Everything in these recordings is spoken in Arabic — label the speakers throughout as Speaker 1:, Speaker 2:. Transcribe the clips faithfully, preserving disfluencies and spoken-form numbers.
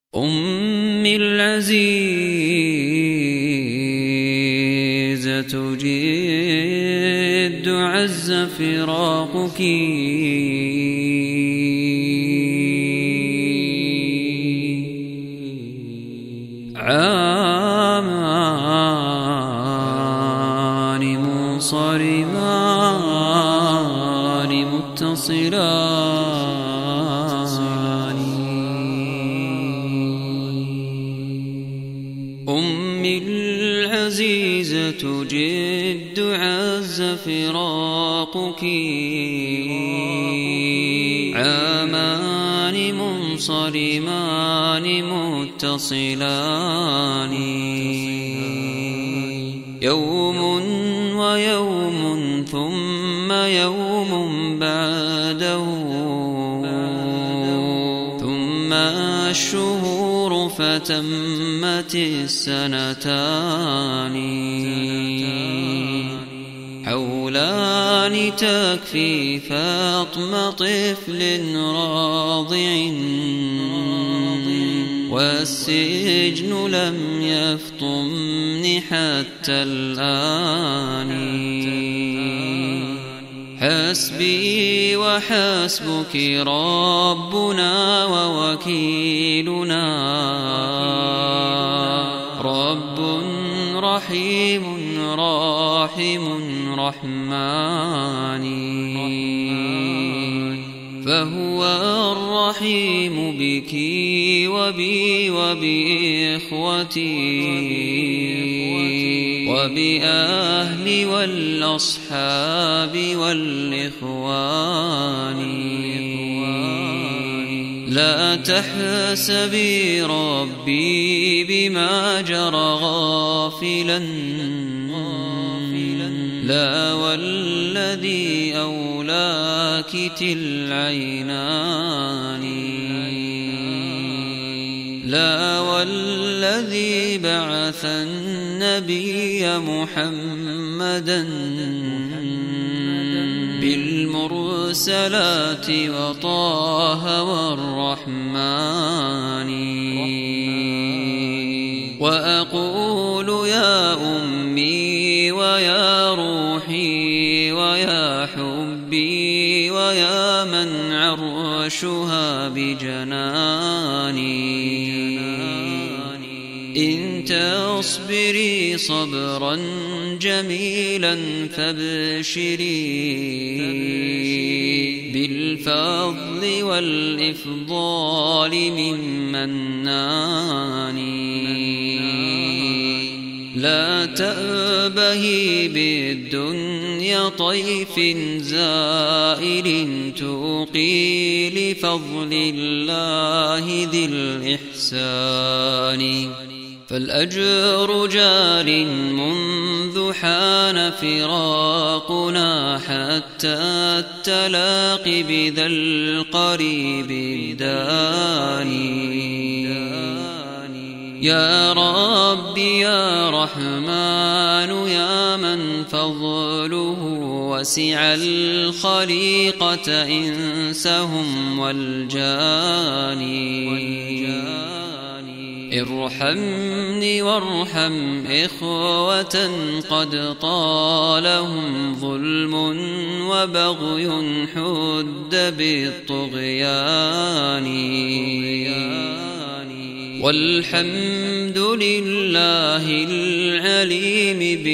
Speaker 1: أمي العزيزة جد عز فراقك، عامان منصرمان متصلان. أمي العزيزة جد عز فراقك، عامان منصرمان متصلان. يوم ويوم ثم يوم بعده، ثم الشهور فتمت السنتان. حولان تكفي فاطم طفل راضع، والسجن لم يفطمن حتى الآن. حسبي وحسبك ربنا ووكيلنا، رب رحيم راحم رحمن. فهو الرحيم بك وبي وبإخوتي وبأهلي والأصحاب والإخوان. لا تحسبي ربي بما جرى غافلا، لا والذي أولاك العينان، لا والذي بعث النبي محمدا بالمرسلات وطه والرحمن. وأقول يا أمي ويا روحي ويا حبي ويا من عرشها بجناني، إن تصبري صبرا جميلا فابشري بالفضل والإفضال من منان. لا تأبهي بالدنيا طيف زائل، توقي لفضل الله ذي الإحسان. فالأجر جار منذ حان فراقنا، حتى التلاقي بذا القريب داني. يا ربي يا رحمن يا من فضله وسع الخليقة إنسهم والجاني. ارحمني وارحم إخوة قد طالهم ظلم وبغي حد بالطغيان. والحمد لله العليم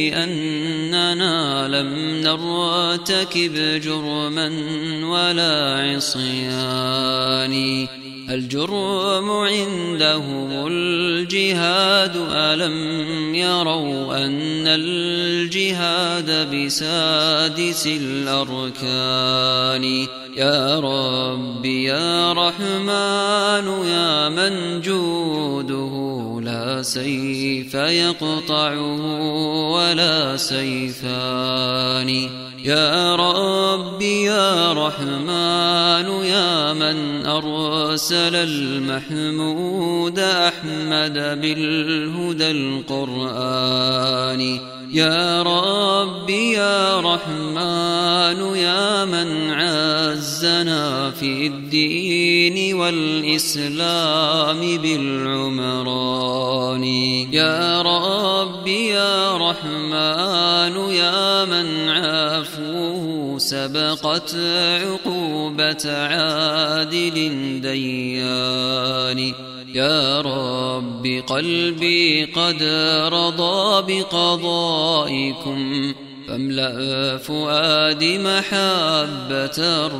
Speaker 1: بأننا لم نرتكب جرما ولا عصيان. الجرم عندهم الجهاد، ألم يروا أن الجهاد بسادس الأركان. يا ربي يا رحمن يا من جوده لا سيف يقطعه ولا سيفان. يا ربي يا رحمن يا من أرسل المحمود أحمد بالهدى القرآني يا ربي يا رحمن يا من عزنا في الدين والإسلام بالعمران يا ربي يا رحمن يا من عفوه سبقت عقوبة عادل ديان يا رب قلبي قد رضى بقضائكم فاملأ فؤادي محبة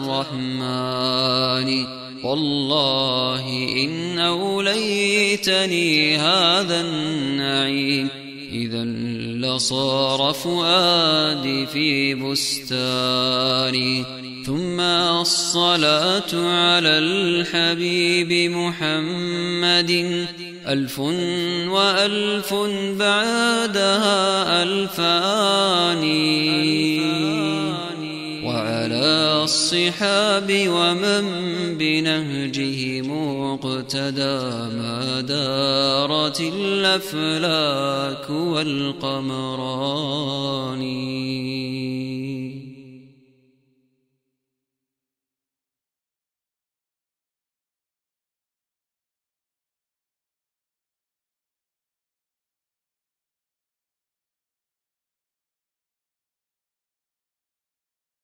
Speaker 1: الرحمن والله إن أوليتني هذا النعيم إذا لصار فؤادي في بستاني ثم الصلاة على الحبيب محمد ألف وألف بعدها ألفان وعلى الصحاب ومن بنهجه مقتدى ما دارت الأفلاك والقمران.